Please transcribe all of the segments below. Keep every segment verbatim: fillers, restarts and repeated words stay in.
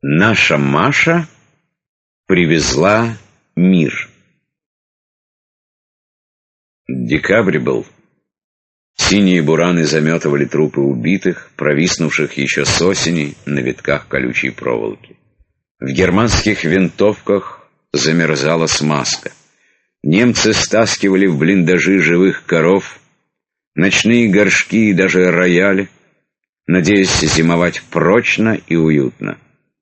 Наша Маша привезла мир. Декабрь был. Синие бураны заметывали трупы убитых, провиснувших еще с осени на витках колючей проволоки. В германских винтовках замерзала смазка. Немцы стаскивали в блиндажи живых коров, ночные горшки и даже рояли, надеясь зимовать прочно и уютно.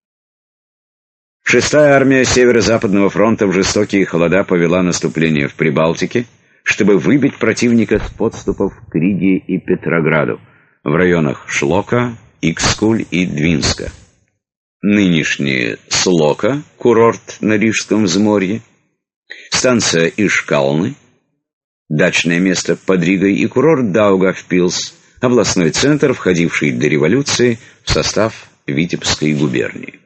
Шестая армия Северо-Западного фронта в жестокие холода повела наступление в Прибалтике, чтобы выбить противника с подступов к Риге и Петрограду в районах Шлока, Икскуль и Двинска. Нынешние Слока, курорт на Рижском взморье, станция Ишкалны, дачное место под Ригой, и курорт Даугавпилс, областной центр, входивший до революции в состав Витебской губернии.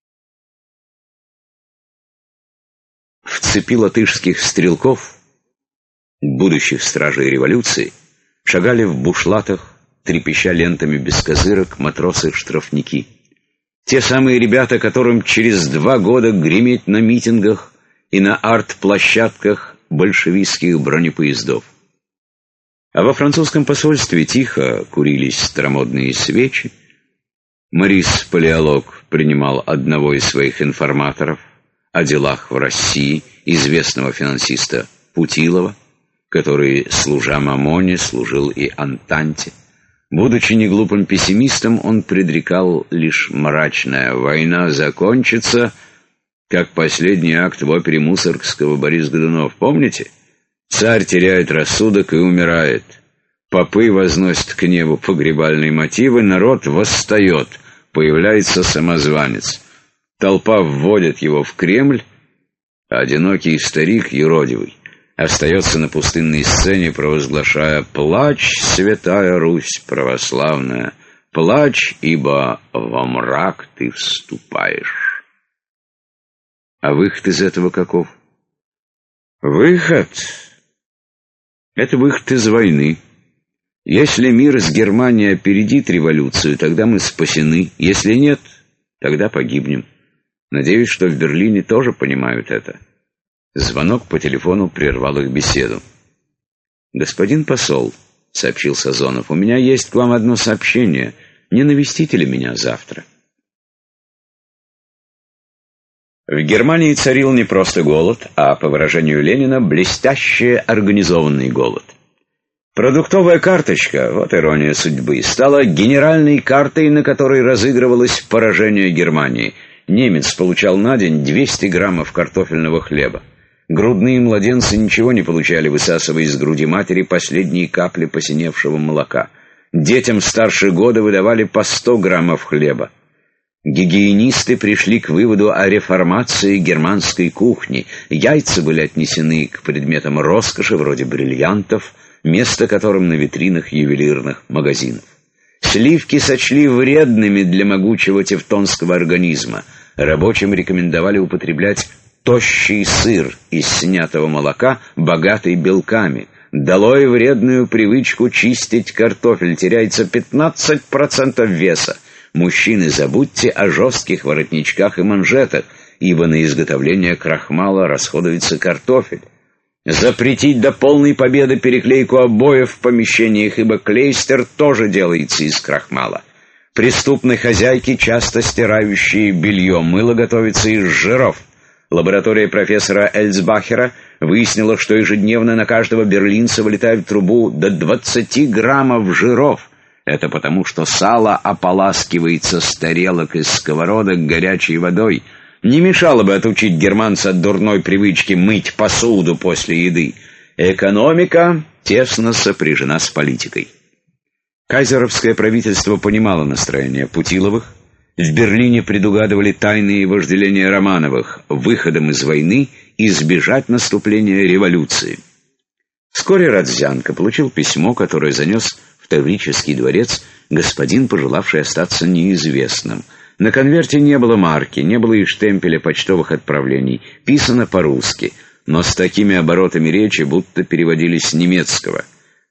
В цепи латышских стрелков, будущих стражей революции, шагали в бушлатах, трепеща лентами без козырок, матросы-штрафники. Те самые ребята, которым через два года греметь на митингах и на арт-площадках большевистских бронепоездов. А во французском посольстве тихо курились старомодные свечи. Морис Палеолог принимал одного из своих информаторов о делах в России, известного финансиста Путилова, который, служа Мамоне, служил и Антанте. Будучи неглупым пессимистом, он предрекал лишь мрачное: «Война закончится, как последний акт в опере Мусоргского Борис Годунов. Помните? Царь теряет рассудок и умирает. Попы возносят к небу погребальные мотивы, народ восстает, появляется самозванец. Толпа вводит его в Кремль, а одинокий старик, юродивый, остается на пустынной сцене, провозглашая: «Плачь, святая Русь православная, плачь, ибо во мрак ты вступаешь». А выход из этого каков? Выход — это выход из войны. Если мир с Германией опередит революцию, тогда мы спасены. Если нет, тогда погибнем. Надеюсь, что в Берлине тоже понимают это. Звонок по телефону прервал их беседу. «Господин посол», — сообщил Сазонов, — «у меня есть к вам одно сообщение. Не навестите ли меня завтра?» В Германии царил не просто голод, а, по выражению Ленина, блестяще организованный голод. Продуктовая карточка, вот ирония судьбы, стала генеральной картой, на которой разыгрывалось поражение Германии. Немец получал на день двести граммов картофельного хлеба. Грудные младенцы ничего не получали, высасывая из груди матери последние капли посиневшего молока. Детям старше года выдавали по сто граммов хлеба. Гигиенисты пришли к выводу о реформации германской кухни. Яйца были отнесены к предметам роскоши, вроде бриллиантов, место которым на витринах ювелирных магазинов. Сливки сочли вредными для могучего тевтонского организма. Рабочим рекомендовали употреблять тощий сыр из снятого молока, богатый белками. Долой вредную привычку чистить картофель, теряется пятнадцать процентов веса. Мужчины, забудьте о жестких воротничках и манжетах, ибо на изготовление крахмала расходуется картофель. Запретить до полной победы переклейку обоев в помещениях, ибо клейстер тоже делается из крахмала. Преступные хозяйки, часто стирающие белье, мыло готовится из жиров. Лаборатория профессора Эльцбахера выяснила, что ежедневно на каждого берлинца вылетает в трубу до двадцати граммов жиров. Это потому, что сало ополаскивается с тарелок и сковородок горячей водой. Не мешало бы отучить германца от дурной привычки мыть посуду после еды. Экономика тесно сопряжена с политикой. Кайзеровское правительство понимало настроение Путиловых. В Берлине предугадывали тайные вожделения Романовых, выходом из войны избежать наступления революции. Вскоре Родзянко получил письмо, которое занес в Таврический дворец господин, пожелавший остаться неизвестным. На конверте не было марки, не было и штемпеля почтовых отправлений, писано по-русски, но с такими оборотами речи, будто переводили с немецкого.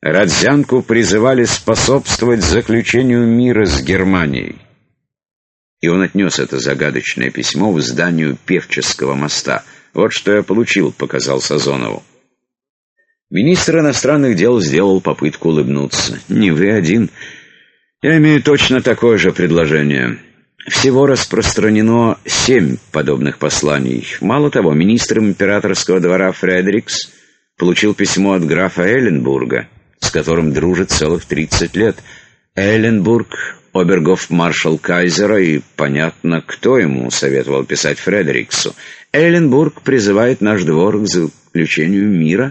Родзянку призывали способствовать заключению мира с Германией. И он отнес это загадочное письмо в зданию Певческого моста. «Вот что я получил», — показал Сазонову. Министр иностранных дел сделал попытку улыбнуться. «Не вы один. Я имею точно такое же предложение. Всего распространено семь подобных посланий. Мало того, министр императорского двора Фредерикс получил письмо от графа Эйленбурга, с которым дружит целых тридцать лет. Эйленбург — обергоф-маршал кайзера, и понятно, кто ему советовал писать Фредериксу. Эйленбург призывает наш двор к заключению мира».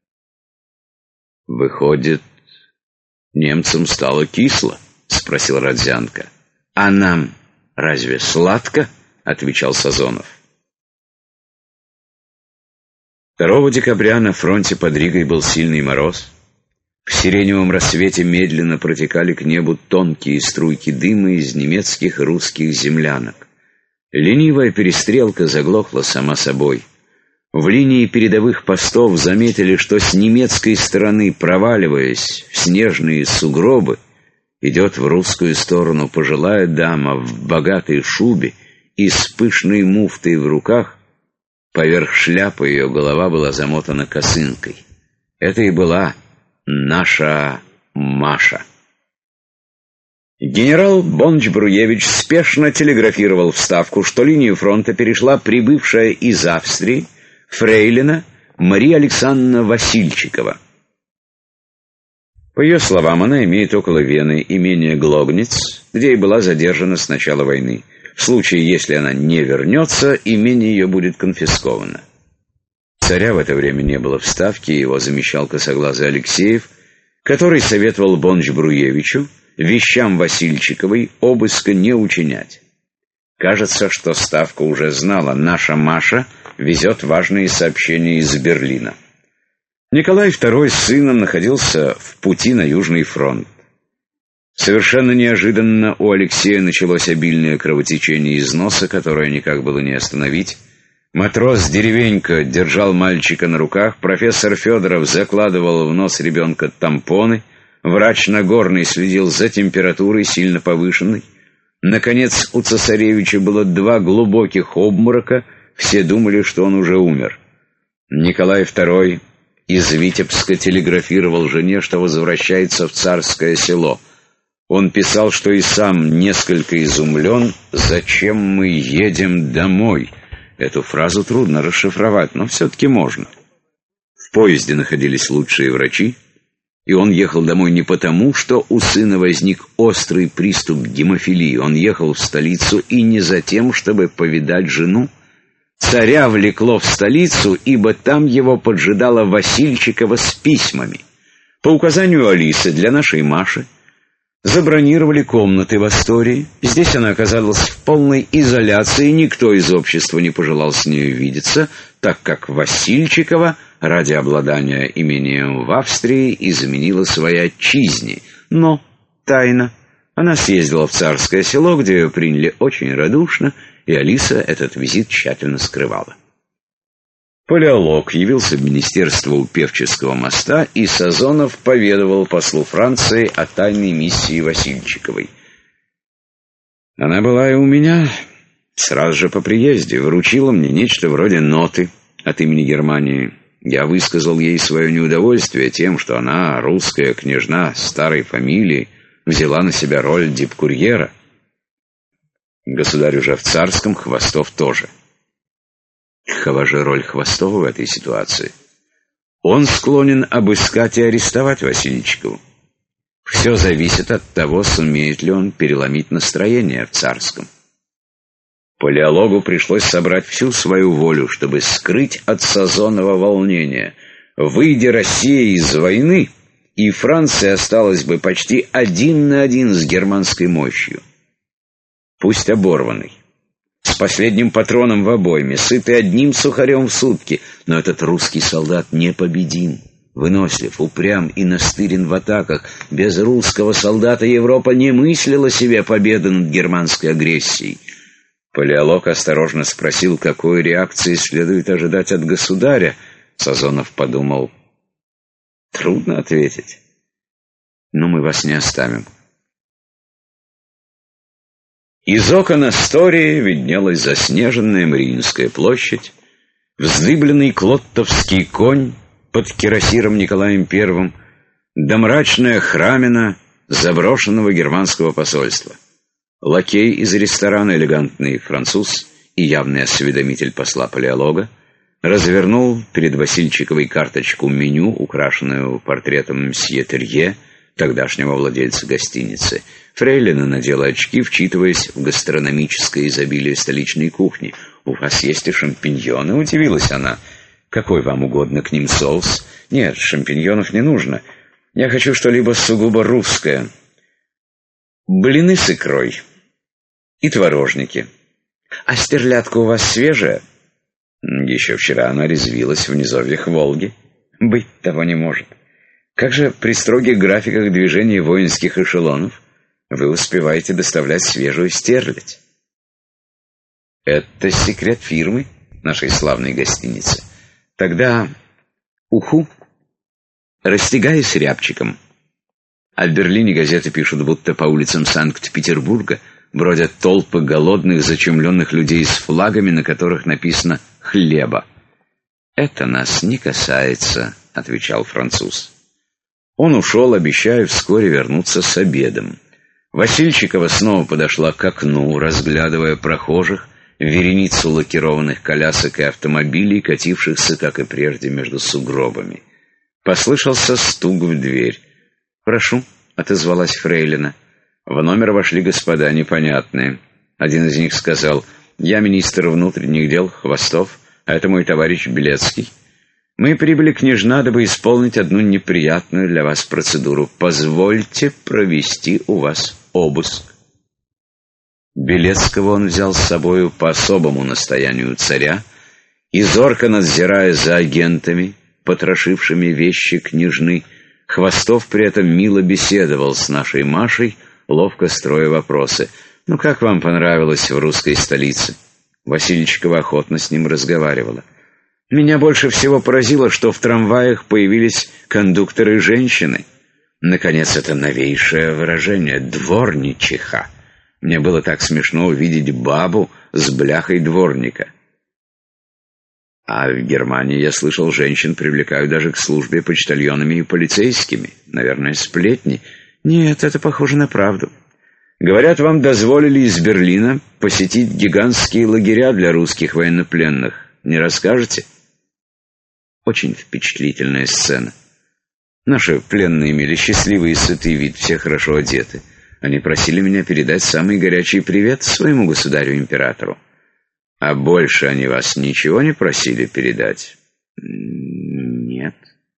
«Выходит, немцам стало кисло?» — спросил Родзянко. «А нам разве сладко?» — отвечал Сазонов. второго декабря на фронте под Ригой был сильный мороз. В сиреневом рассвете медленно протекали к небу тонкие струйки дыма из немецких и русских землянок. Ленивая перестрелка заглохла сама собой. В линии передовых постов заметили, что с немецкой стороны, проваливаясь в снежные сугробы, идет в русскую сторону пожилая дама в богатой шубе и с пышной муфтой в руках. Поверх шляпы ее голова была замотана косынкой. Это и была наша Маша. Генерал Бонч-Бруевич спешно телеграфировал в Ставку, что линию фронта перешла прибывшая из Австрии фрейлина Мария Александровна Васильчикова. По ее словам, она имеет около Вены имение Глогниц, где и была задержана с начала войны. В случае, если она не вернется, имение ее будет конфисковано. Царя в это время не было в Ставке, его замещал косоглазый Алексеев, который советовал Бонч-Бруевичу вещам Васильчиковой обыска не учинять. Кажется, что Ставка уже знала, наша Маша везет важные сообщения из Берлина. Николай второй с сыном находился в пути на Южный фронт. Совершенно неожиданно у Алексея началось обильное кровотечение из носа, которое никак было не остановить. Матрос Деревенько держал мальчика на руках, профессор Федоров закладывал в нос ребенка тампоны, врач Нагорный следил за температурой, сильно повышенной. Наконец, у цесаревича было два глубоких обморока, все думали, что он уже умер. Николай второй из Витебска телеграфировал жене, что возвращается в Царское Село. Он писал, что и сам несколько изумлен, «Зачем мы едем домой?» Эту фразу трудно расшифровать, но все-таки можно. В поезде находились лучшие врачи, и он ехал домой не потому, что у сына возник острый приступ гемофилии. Он ехал в столицу и не за тем, чтобы повидать жену. Царя влекло в столицу, ибо там его поджидала Васильчикова с письмами. По указанию Алисы для нашей Маши забронировали комнаты в Астории. Здесь она оказалась в полной изоляции, никто из общества не пожелал с нею видеться, так как Васильчикова ради обладания имением в Австрии изменила своей отчизне. Но тайно она съездила в Царское Село, где ее приняли очень радушно, и Алиса этот визит тщательно скрывала. Палеолог явился в министерство у Певческого моста, и Сазонов поведовал послу Франции о тайной миссии Васильчиковой. Она была и у меня сразу же по приезде, вручила мне нечто вроде ноты от имени Германии. Я высказал ей свое неудовольствие тем, что она, русская княжна старой фамилии, взяла на себя роль дипкурьера. Государь уже в царском, Хвостов тоже. Какова же роль Хвостова в этой ситуации? Он склонен обыскать и арестовать Васильчикову. Все зависит от того, сумеет ли он переломить настроение в царском. Палеологу пришлось собрать всю свою волю, чтобы скрыть от Сазонова волнение. Выйдя Россия из войны, и Франция осталась бы почти один на один с германской мощью. Пусть оборванный, с последним патроном в обойме, сытый одним сухарем в сутки, но этот русский солдат непобедим, вынослив, упрям и настырен в атаках. Без русского солдата Европа не мыслила себе победы над германской агрессией. Палеолог осторожно спросил, какой реакции следует ожидать от государя. Сазонов подумал, трудно ответить, но мы вас не оставим. Из окон Астории виднелась заснеженная Мариинская площадь, вздыбленный клоттовский конь под кирасиром Николаем Первым, да мрачная храмина заброшенного германского посольства. Лакей из ресторана, элегантный француз и явный осведомитель посла Палеолога, развернул перед Васильчиковой карточку меню, украшенную портретом мсье Терье, тогдашнего владельца гостиницы. Фрейлина надела очки, вчитываясь в гастрономическое изобилие столичной кухни. «У вас есть и шампиньоны?» — удивилась она. «Какой вам угодно к ним соус?» «Нет, шампиньонов не нужно. Я хочу что-либо сугубо русское. Блины с икрой и творожники. А стерлядка у вас свежая?» «Еще вчера она резвилась в низовьях Волги». «Быть того не может. Как же при строгих графиках движения воинских эшелонов вы успеваете доставлять свежую стерлядь?» «Это секрет фирмы, нашей славной гостиницы. Тогда уху, растягаясь рябчиком». А в Берлине газеты пишут, будто по улицам Санкт-Петербурга бродят толпы голодных, зачумленных людей с флагами, на которых написано «хлеба». «Это нас не касается», — отвечал француз. Он ушел, обещая вскоре вернуться с обедом. Васильчикова снова подошла к окну, разглядывая прохожих, вереницу лакированных колясок и автомобилей, катившихся, как и прежде, между сугробами. Послышался стук в дверь. «Прошу», — отозвалась фрейлина. В номер вошли господа непонятные. Один из них сказал: «Я министр внутренних дел Хвостов, а это мой товарищ Белецкий. Мы прибыли, княжна, дабы исполнить одну неприятную для вас процедуру. Позвольте провести у вас обыск». Белецкого он взял с собою по особому настоянию царя, и, зорко надзирая за агентами, потрошившими вещи княжны, Хвостов при этом мило беседовал с нашей Машей, ловко строя вопросы. «Ну, как вам понравилось в русской столице?» Васильчикова охотно с ним разговаривала. «Меня больше всего поразило, что в трамваях появились кондукторы-женщины. Наконец, это новейшее выражение — дворничиха. Мне было так смешно увидеть бабу с бляхой дворника. А в Германии, я слышал, женщин привлекают даже к службе почтальонами и полицейскими. Наверное, сплетни. Нет, это похоже на правду. Говорят, вам дозволили из Берлина посетить гигантские лагеря для русских военнопленных. Не расскажете?» Очень впечатлительная сцена. Наши пленные имели счастливый и сытый вид, все хорошо одеты. Они просили меня передать самый горячий привет своему государю-императору. А больше они вас ничего не просили передать? Нет,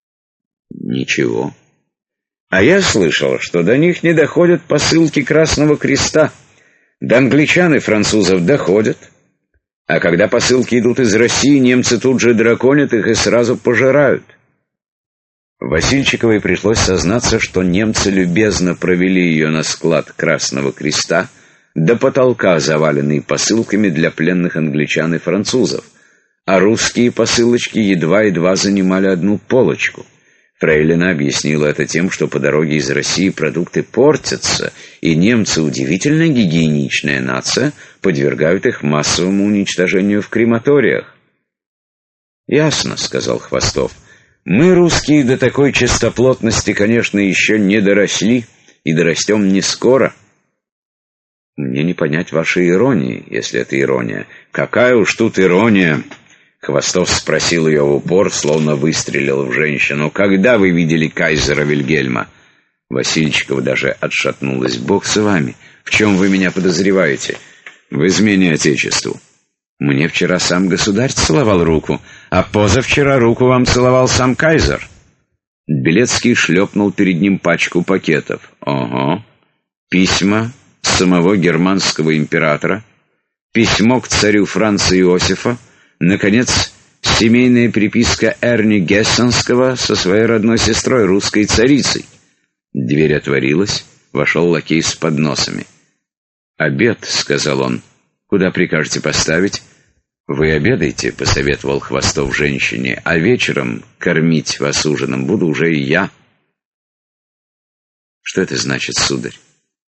ничего. А я слышал, что до них не доходят посылки Красного Креста. До англичан и французов доходят. А когда посылки идут из России, немцы тут же драконят их и сразу пожирают. Васильчиковой пришлось сознаться, что немцы любезно провели ее на склад Красного Креста, до потолка, заваленный посылками для пленных англичан и французов, а русские посылочки едва-едва занимали одну полочку. Фрейлина объяснила это тем, что по дороге из России продукты портятся, и немцы, удивительно гигиеничная нация, подвергают их массовому уничтожению в крематориях. «Ясно», — сказал Хвостов. «Мы, русские, до такой чистоплотности, конечно, еще не доросли, и дорастем не скоро». «Мне не понять вашей иронии, если это ирония». «Какая уж тут ирония!» Хвостов спросил ее в упор, словно выстрелил в женщину. «Когда вы видели кайзера Вильгельма?» Васильчикова даже отшатнулась. «Бог с вами! В чем вы меня подозреваете?» «В измене Отечеству». «Мне вчера сам государь целовал руку, а позавчера руку вам целовал сам кайзер». Белецкий шлепнул перед ним пачку пакетов. «Ого! Письма самого германского императора, письмо к царю Франца Иосифа, наконец, семейная приписка Эрни Гессенского со своей родной сестрой, русской царицей». Дверь отворилась, вошел лакей с подносами. «Обед», — сказал он. «Куда прикажете поставить?» «Вы обедаете», — посоветовал Хвостов женщине, «а вечером кормить вас ужином буду уже и я». «Что это значит, сударь?»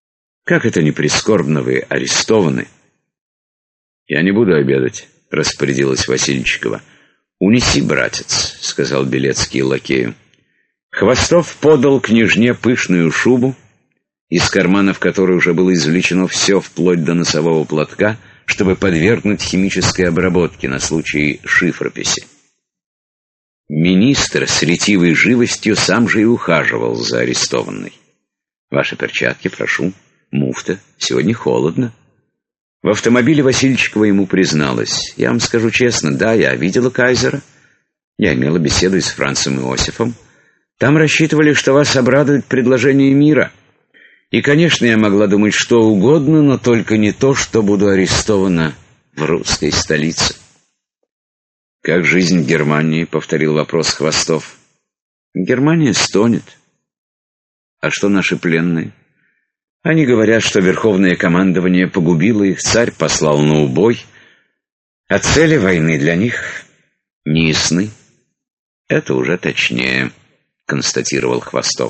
Как это ни прискорбно, вы арестованы. Я не буду обедать, распорядилась Васильчикова. Унеси, братец, сказал Белецкий лакею. Хвостов подал княжне пышную шубу, из карманов которой уже было извлечено все, вплоть до носового платка, чтобы подвергнуть химической обработке на случай шифрописи. Министр с ретивой живостью сам же и ухаживал за арестованной. «Ваши перчатки, прошу. Муфта. Сегодня холодно». В автомобиле Васильчикова ему призналась. «Я вам скажу честно, да, я видела кайзера. Я имела беседу с Францем Иосифом. Там рассчитывали, что вас обрадует предложение мира. И, конечно, я могла думать что угодно, но только не то, что буду арестована в русской столице». «Как жизнь в Германии?» — повторил вопрос Хвостов. «Германия стонет. А что наши пленные? Они говорят, что Верховное командование погубило их, царь послал на убой, а цели войны для них не ясны». «Это уже точнее», — констатировал Хвостов.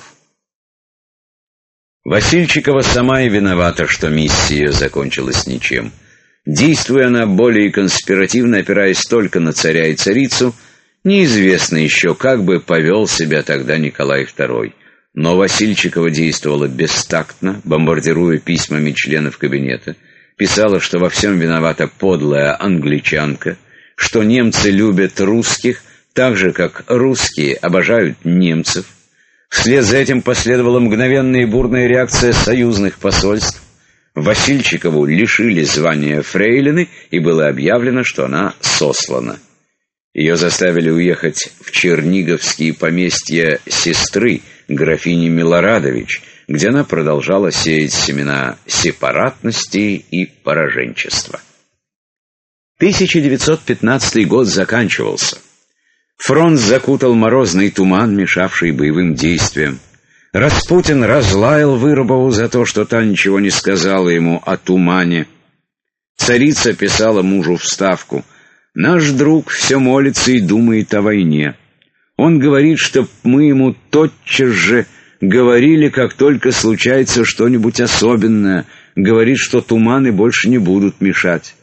Васильчикова сама и виновата, что миссия ее закончилась ничем. Действуя она более конспиративно, опираясь только на царя и царицу, неизвестно еще, как бы повел себя тогда Николай второй. Но Васильчикова действовала бестактно, бомбардируя письмами членов кабинета, писала, что во всем виновата подлая англичанка, что немцы любят русских так же, как русские обожают немцев. Вслед за этим последовала мгновенная и бурная реакция союзных посольств. Васильчикову лишили звания фрейлины, и было объявлено, что она сослана. Ее заставили уехать в черниговские поместья сестры, графини Милорадович, где она продолжала сеять семена сепаратности и пораженчества. тысяча девятьсот пятнадцатый год заканчивался. Фронт закутал морозный туман, мешавший боевым действиям. Распутин разлаял Вырубову за то, что та ничего не сказала ему о тумане. Царица писала мужу вставку: «Наш друг все молится и думает о войне. Он говорит, чтоб мы ему тотчас же говорили, как только случается что-нибудь особенное. Говорит, что туманы больше не будут мешать».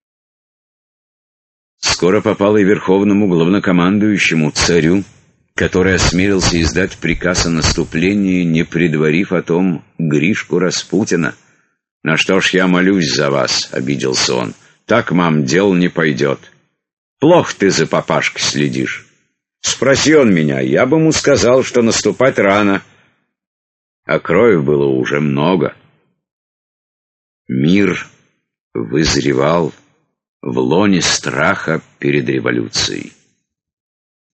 Скоро попало и верховному главнокомандующему, царю, который осмелился издать приказ о наступлении, не предварив о том Гришку Распутина. «На что ж я молюсь за вас?» — обиделся он. «Так, мам, дел не пойдет. Плохо ты за папашкой следишь. Спроси он меня, я бы ему сказал, что наступать рано». А крови было уже много. Мир вызревал в лоне страха перед революцией.